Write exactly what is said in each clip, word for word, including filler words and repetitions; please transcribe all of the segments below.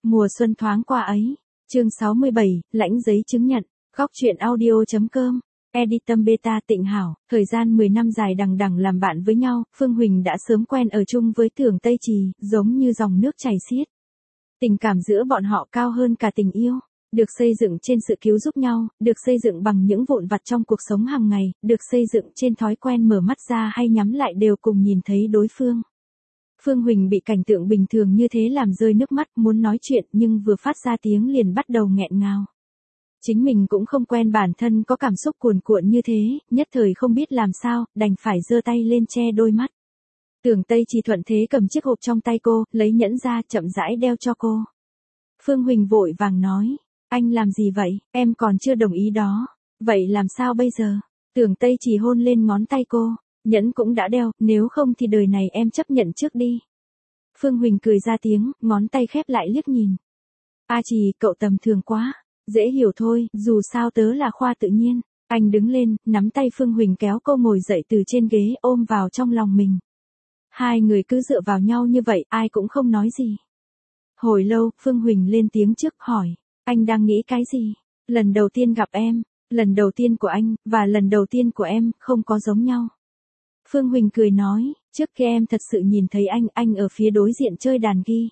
Mùa xuân thoáng qua ấy. Chương sáu mươi bảy, lãnh giấy chứng nhận. Góc truyện audio.com. Editum Beta Tịnh Hảo. Thời gian mười năm dài đằng đẵng làm bạn với nhau, Phương Huỳnh đã sớm quen ở chung với Tưởng Tây Trì, giống như dòng nước chảy xiết. Tình cảm giữa bọn họ cao hơn cả tình yêu, được xây dựng trên sự cứu giúp nhau, được xây dựng bằng những vụn vặt trong cuộc sống hàng ngày, được xây dựng trên thói quen mở mắt ra hay nhắm lại đều cùng nhìn thấy đối phương. Phương Huỳnh bị cảnh tượng bình thường như thế làm rơi nước mắt, muốn nói chuyện nhưng vừa phát ra tiếng liền bắt đầu nghẹn ngào. Chính mình cũng không quen bản thân có cảm xúc cuồn cuộn như thế, nhất thời không biết làm sao, đành phải giơ tay lên che đôi mắt. Tưởng Tây Trì thuận thế cầm chiếc hộp trong tay cô, lấy nhẫn ra chậm rãi đeo cho cô. Phương Huỳnh vội vàng nói, anh làm gì vậy, em còn chưa đồng ý đó. Vậy làm sao bây giờ? Tưởng Tây Trì hôn lên ngón tay cô, nhẫn cũng đã đeo, nếu không thì đời này em chấp nhận trước đi. Phương Huỳnh cười ra tiếng, ngón tay khép lại liếc nhìn. A Trì, cậu tầm thường quá. Dễ hiểu thôi, dù sao tớ là khoa tự nhiên. Anh đứng lên, nắm tay Phương Huỳnh kéo cô ngồi dậy từ trên ghế, ôm vào trong lòng mình. Hai người cứ dựa vào nhau như vậy, ai cũng không nói gì. Hồi lâu, Phương Huỳnh lên tiếng trước hỏi, anh đang nghĩ cái gì? Lần đầu tiên gặp em, lần đầu tiên của anh, và lần đầu tiên của em, không có giống nhau. Phương Huỳnh cười nói, trước khi em thật sự nhìn thấy anh, anh ở phía đối diện chơi đàn ghi.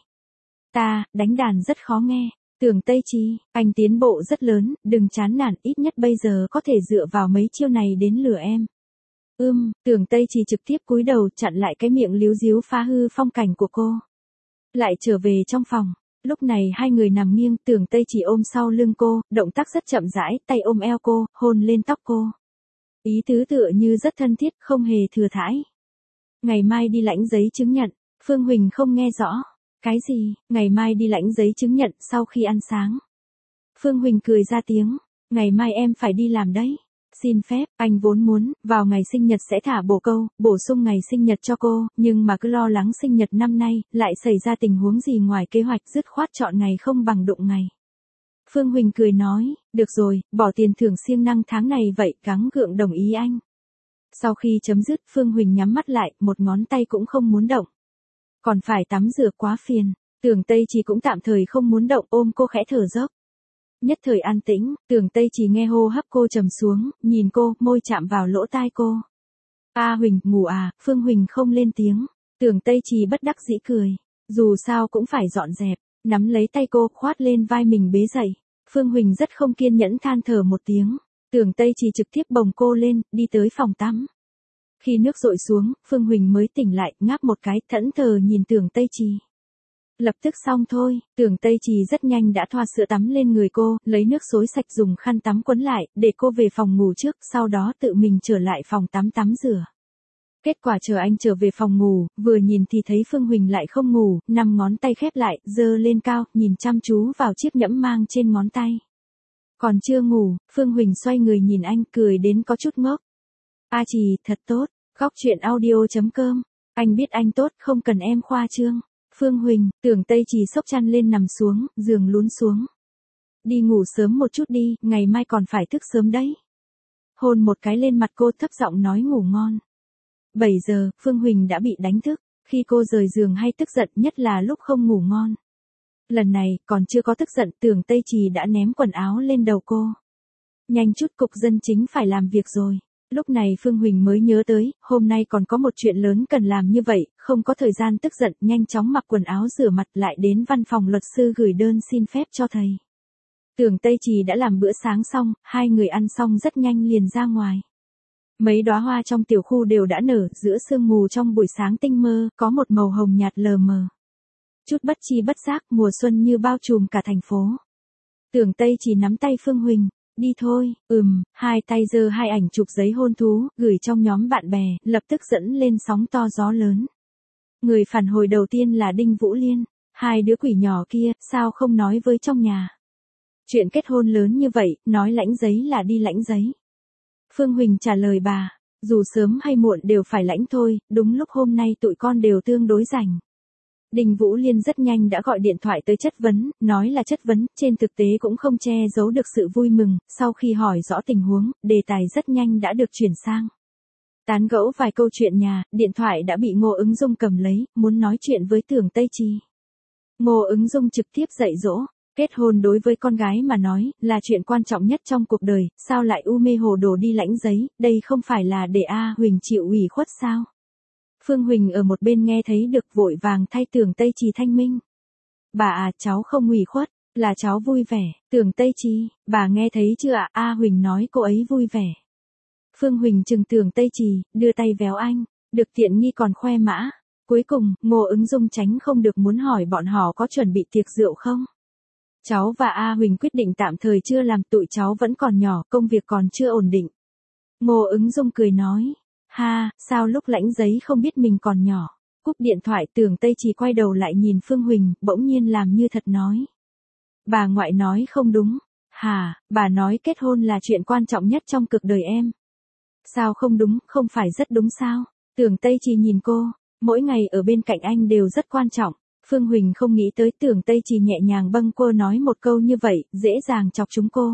Ta, đánh đàn rất khó nghe. Tưởng Tây Trì, anh tiến bộ rất lớn, đừng chán nản, ít nhất bây giờ có thể dựa vào mấy chiêu này đến lừa em. Ưm, Tưởng Tây Trì trực tiếp cúi đầu chặn lại cái miệng líu díu phá hư phong cảnh của cô. Lại trở về trong phòng, lúc này hai người nằm nghiêng, Tưởng Tây Trì ôm sau lưng cô, động tác rất chậm rãi, tay ôm eo cô, hôn lên tóc cô. Ý tứ tựa như rất thân thiết, không hề thừa thãi. Ngày mai đi lãnh giấy chứng nhận, Phương Huỳnh không nghe rõ. Cái gì, ngày mai đi lãnh giấy chứng nhận sau khi ăn sáng. Phương Huỳnh cười ra tiếng, ngày mai em phải đi làm đấy. Xin phép, anh vốn muốn, vào ngày sinh nhật sẽ thả bổ câu, bổ sung ngày sinh nhật cho cô, nhưng mà cứ lo lắng sinh nhật năm nay, lại xảy ra tình huống gì ngoài kế hoạch, dứt khoát chọn ngày không bằng đụng ngày. Phương Huỳnh cười nói, được rồi, bỏ tiền thưởng siêng năng tháng này vậy, gắng gượng đồng ý anh. Sau khi chấm dứt, Phương Huỳnh nhắm mắt lại, một ngón tay cũng không muốn động. Còn phải tắm rửa quá phiền, Tưởng Tây Trì cũng tạm thời không muốn động, ôm cô khẽ thở dốc. Nhất thời an tĩnh, Tưởng Tây Trì nghe hô hấp cô trầm xuống, nhìn cô, môi chạm vào lỗ tai cô. A Huỳnh, ngủ à? Phương Huỳnh không lên tiếng. Tưởng Tây Trì bất đắc dĩ cười, dù sao cũng phải dọn dẹp, nắm lấy tay cô, khoát lên vai mình bế dậy. Phương Huỳnh rất không kiên nhẫn than thở một tiếng, Tưởng Tây Trì trực tiếp bồng cô lên, đi tới phòng tắm. Khi nước dội xuống, Phương Huỳnh mới tỉnh lại, ngáp một cái, thẫn thờ nhìn Tưởng Tây Trì. Lập tức xong thôi, Tưởng Tây Trì rất nhanh đã thoa sữa tắm lên người cô, lấy nước xối sạch dùng khăn tắm quấn lại, để cô về phòng ngủ trước, sau đó tự mình trở lại phòng tắm tắm rửa. Kết quả chờ anh trở về phòng ngủ, vừa nhìn thì thấy Phương Huỳnh lại không ngủ, năm ngón tay khép lại, giơ lên cao, nhìn chăm chú vào chiếc nhẫn mang trên ngón tay. Còn chưa ngủ, Phương Huỳnh xoay người nhìn anh, cười đến có chút ngốc. A Trì, thật tốt. Góc truyện audio.com. Anh biết anh tốt, không cần em khoa trương. Phương Huỳnh, Tưởng Tây Trì xốc chăn lên nằm xuống, giường lún xuống. Đi ngủ sớm một chút đi, ngày mai còn phải thức sớm đấy. Hôn một cái lên mặt cô, thấp giọng nói ngủ ngon. bảy giờ, Phương Huỳnh đã bị đánh thức. Khi cô rời giường hay tức giận, nhất là lúc không ngủ ngon. Lần này, còn chưa có tức giận, Tưởng Tây Trì đã ném quần áo lên đầu cô. Nhanh chút, cục dân chính phải làm việc rồi. Lúc này Phương Huỳnh mới nhớ tới, hôm nay còn có một chuyện lớn cần làm như vậy, không có thời gian tức giận, nhanh chóng mặc quần áo rửa mặt lại đến văn phòng luật sư gửi đơn xin phép cho thầy. Tưởng Tây Trì đã làm bữa sáng xong, hai người ăn xong rất nhanh liền ra ngoài. Mấy đóa hoa trong tiểu khu đều đã nở, giữa sương mù trong buổi sáng tinh mơ, có một màu hồng nhạt lờ mờ. Chút bất chi bất giác, mùa xuân như bao trùm cả thành phố. Tưởng Tây Trì nắm tay Phương Huỳnh. Đi thôi, ừm, hai tay giơ hai ảnh chụp giấy hôn thú, gửi trong nhóm bạn bè, lập tức dẫn lên sóng to gió lớn. Người phản hồi đầu tiên là Đinh Vũ Liên, hai đứa quỷ nhỏ kia, sao không nói với trong nhà. Chuyện kết hôn lớn như vậy, nói lãnh giấy là đi lãnh giấy. Phương Huỳnh trả lời bà, dù sớm hay muộn đều phải lãnh thôi, đúng lúc hôm nay tụi con đều tương đối rảnh. Đinh Vũ Liên rất nhanh đã gọi điện thoại tới chất vấn, nói là chất vấn, trên thực tế cũng không che giấu được sự vui mừng, sau khi hỏi rõ tình huống, đề tài rất nhanh đã được chuyển sang. Tán gẫu vài câu chuyện nhà, điện thoại đã bị Ngô Ứng Dung cầm lấy, muốn nói chuyện với Tưởng Tây Trì. Ngô Ứng Dung trực tiếp dạy dỗ, kết hôn đối với con gái mà nói, là chuyện quan trọng nhất trong cuộc đời, sao lại u mê hồ đồ đi lãnh giấy, đây không phải là để A Huỳnh chịu ủy khuất sao? Phương Huỳnh ở một bên nghe thấy được vội vàng thay Tưởng Tây Trì thanh minh. Bà à, cháu không ủy khuất, là cháu vui vẻ. Tưởng Tây Trì, bà nghe thấy chưa ạ? A Huỳnh nói cô ấy vui vẻ. Phương Huỳnh chừng Tưởng Tây Trì, đưa tay véo anh, được tiện nghi còn khoe mã. Cuối cùng, Ngô Ứng Dung tránh không được muốn hỏi bọn họ có chuẩn bị tiệc rượu không? Cháu và A Huỳnh quyết định tạm thời chưa làm, tụi cháu vẫn còn nhỏ, công việc còn chưa ổn định. Ngô Ứng Dung cười nói, ha, sao lúc lãnh giấy không biết mình còn nhỏ. Cúp điện thoại, Tưởng Tây Trì quay đầu lại nhìn Phương Huỳnh, bỗng nhiên làm như thật nói. Bà ngoại nói không đúng. Hà, bà nói kết hôn là chuyện quan trọng nhất trong cuộc đời em. Sao không đúng, không phải rất đúng sao? Tưởng Tây Trì nhìn cô, mỗi ngày ở bên cạnh anh đều rất quan trọng. Phương Huỳnh không nghĩ tới Tưởng Tây Trì nhẹ nhàng bâng cô nói một câu như vậy, dễ dàng chọc chúng cô.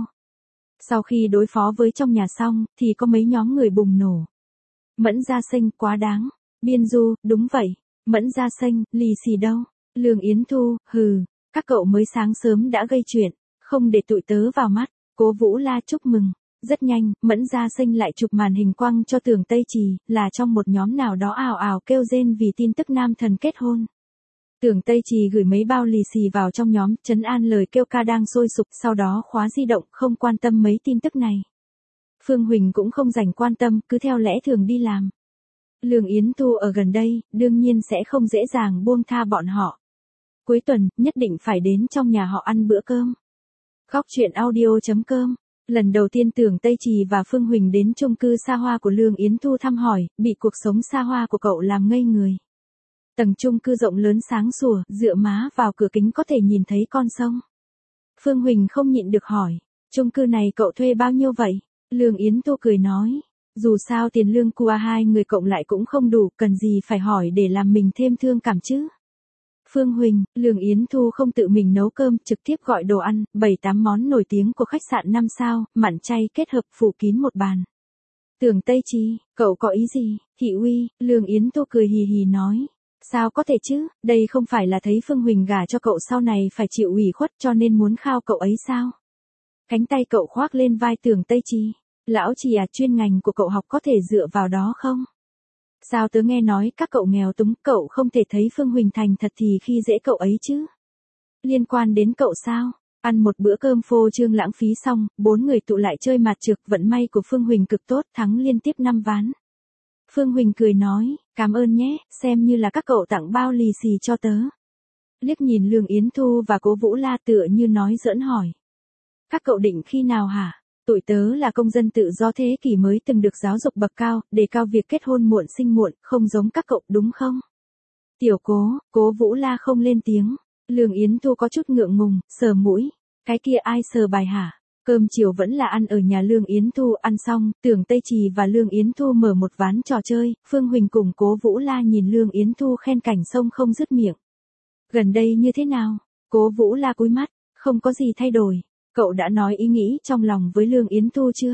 Sau khi đối phó với trong nhà xong, thì có mấy nhóm người bùng nổ. Mẫn Gia Xanh quá đáng. Biên Du, đúng vậy. Mẫn Gia Xanh, lì xì đâu. Lương Yến Thu, hừ. Các cậu mới sáng sớm đã gây chuyện, không để tụi tớ vào mắt. Cố Vũ La chúc mừng. Rất nhanh, Mẫn Gia Xanh lại chụp màn hình quăng cho Tưởng Tây Trì, là trong một nhóm nào đó ào ào kêu rên vì tin tức nam thần kết hôn. Tưởng Tây Trì gửi mấy bao lì xì vào trong nhóm, trấn an lời kêu ca đang sôi sục, sau đó khóa di động, không quan tâm mấy tin tức này. Phương Huỳnh cũng không dành quan tâm, cứ theo lẽ thường đi làm. Lương Yến Thu ở gần đây, đương nhiên sẽ không dễ dàng buông tha bọn họ. Cuối tuần, nhất định phải đến trong nhà họ ăn bữa cơm. Khóc chuyện audio chấm com. Lần đầu tiên Tưởng Tây Trì và Phương Huỳnh đến chung cư xa hoa của Lương Yến Thu thăm hỏi, bị cuộc sống xa hoa của cậu làm ngây người. Tầng chung cư rộng lớn sáng sủa, dựa má vào cửa kính có thể nhìn thấy con sông. Phương Huỳnh không nhịn được hỏi, chung cư này cậu thuê bao nhiêu vậy? Lương Yến Thu cười nói, dù sao tiền lương của hai người cộng lại cũng không đủ, cần gì phải hỏi để làm mình thêm thương cảm chứ. Phương Huỳnh, Lương Yến Thu không tự mình nấu cơm, trực tiếp gọi đồ ăn, bảy tám món nổi tiếng của khách sạn năm sao, mặn chay kết hợp phủ kín một bàn. Tưởng Tây Trì, cậu có ý gì? Thị uy, Lương Yến Thu cười hì hì nói. Sao có thể chứ, đây không phải là thấy Phương Huỳnh gả cho cậu sau này phải chịu ủy khuất cho nên muốn khao cậu ấy sao? Cánh tay cậu khoác lên vai Tưởng Tây Trì. Lão Trì à, chuyên ngành của cậu học có thể dựa vào đó không? Sao tớ nghe nói các cậu nghèo túng, cậu không thể thấy Phương Huỳnh thành thật thì khi dễ cậu ấy chứ? Liên quan đến cậu sao? Ăn một bữa cơm phô trương lãng phí xong, bốn người tụ lại chơi mặt trược, vận may của Phương Huỳnh cực tốt, thắng liên tiếp năm ván. Phương Huỳnh cười nói, cảm ơn nhé, xem như là các cậu tặng bao lì xì cho tớ. Liếc nhìn Lương Yến Thu và Cố Vũ La tựa như nói giỡn hỏi. Các cậu định khi nào hả? Tụi tớ là công dân tự do thế kỷ mới từng được giáo dục bậc cao, đề cao việc kết hôn muộn sinh muộn, không giống các cậu đúng không? Tiểu Cố, Cố Vũ La không lên tiếng. Lương Yến Thu có chút ngượng ngùng, sờ mũi. Cái kia ai sờ bài hả? Cơm chiều vẫn là ăn ở nhà Lương Yến Thu, ăn xong, Tưởng Tây Trì và Lương Yến Thu mở một ván trò chơi, Phương Huỳnh cùng Cố Vũ La nhìn Lương Yến Thu khen cảnh sông không dứt miệng. Gần đây như thế nào? Cố Vũ La cúi mắt, không có gì thay đổi. Cậu đã nói ý nghĩ trong lòng với Lương Yến Thu chưa?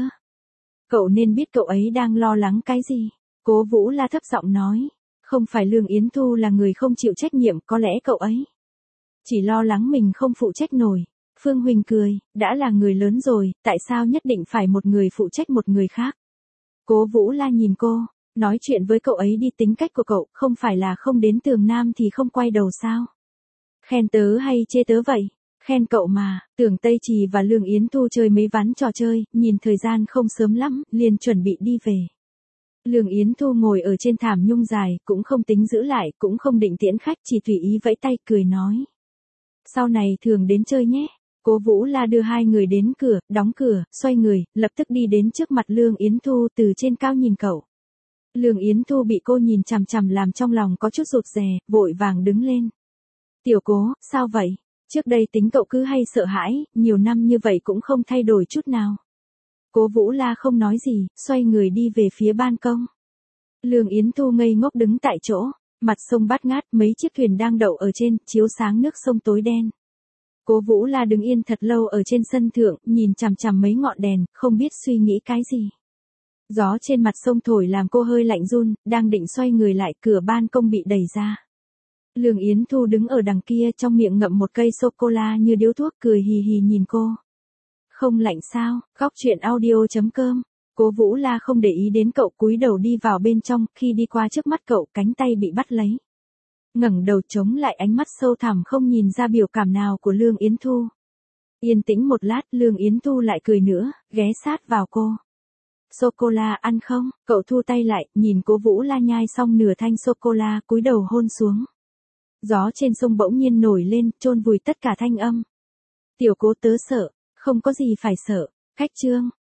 Cậu nên biết cậu ấy đang lo lắng cái gì. Cố Vũ La thấp giọng nói, không phải Lương Yến Thu là người không chịu trách nhiệm, có lẽ cậu ấy chỉ lo lắng mình không phụ trách nổi. Phương Huỳnh cười, đã là người lớn rồi, tại sao nhất định phải một người phụ trách một người khác? Cố Vũ La nhìn cô, nói chuyện với cậu ấy đi, tính cách của cậu, không phải là không đến Tường Nam thì không quay đầu sao? Khen tớ hay chê tớ vậy? Khen cậu mà. Tưởng Tây Trì và Lương Yến Thu chơi mấy ván trò chơi, nhìn thời gian không sớm lắm, liền chuẩn bị đi về. Lương Yến Thu ngồi ở trên thảm nhung dài, cũng không tính giữ lại, cũng không định tiễn khách, chỉ tùy ý vẫy tay cười nói. Sau này thường đến chơi nhé. Cố Vũ La đưa hai người đến cửa, đóng cửa, xoay người, lập tức đi đến trước mặt Lương Yến Thu, từ trên cao nhìn cậu. Lương Yến Thu bị cô nhìn chằm chằm làm trong lòng có chút rụt rè, vội vàng đứng lên. Tiểu Cố, sao vậy? Trước đây tính cậu cứ hay sợ hãi, nhiều năm như vậy cũng không thay đổi chút nào. Cố Vũ La không nói gì, xoay người đi về phía ban công. Lương Yến Thu ngây ngốc đứng tại chỗ, mặt sông bát ngát, mấy chiếc thuyền đang đậu ở trên, chiếu sáng nước sông tối đen. Cố Vũ La đứng yên thật lâu ở trên sân thượng, nhìn chằm chằm mấy ngọn đèn, không biết suy nghĩ cái gì. Gió trên mặt sông thổi làm cô hơi lạnh run, đang định xoay người lại, cửa ban công bị đẩy ra. Lương Yến Thu đứng ở đằng kia trong miệng ngậm một cây sô-cô-la như điếu thuốc cười hì hì nhìn cô. Không lạnh sao, góc chuyện audio.com. Cố Vũ La không để ý đến cậu cúi đầu đi vào bên trong, khi đi qua trước mắt cậu cánh tay bị bắt lấy. Ngẩng đầu chống lại ánh mắt sâu thẳm không nhìn ra biểu cảm nào của Lương Yến Thu. Yên tĩnh một lát Lương Yến Thu lại cười nữa, ghé sát vào cô. Sô-cô-la ăn không? Cậu thu tay lại, nhìn Cố Vũ La nhai xong nửa thanh sô-cô-la cúi đầu hôn xuống. Gió trên sông bỗng nhiên nổi lên, chôn vùi tất cả thanh âm. Tiểu Cố tớ sợ, không có gì phải sợ, khách trương.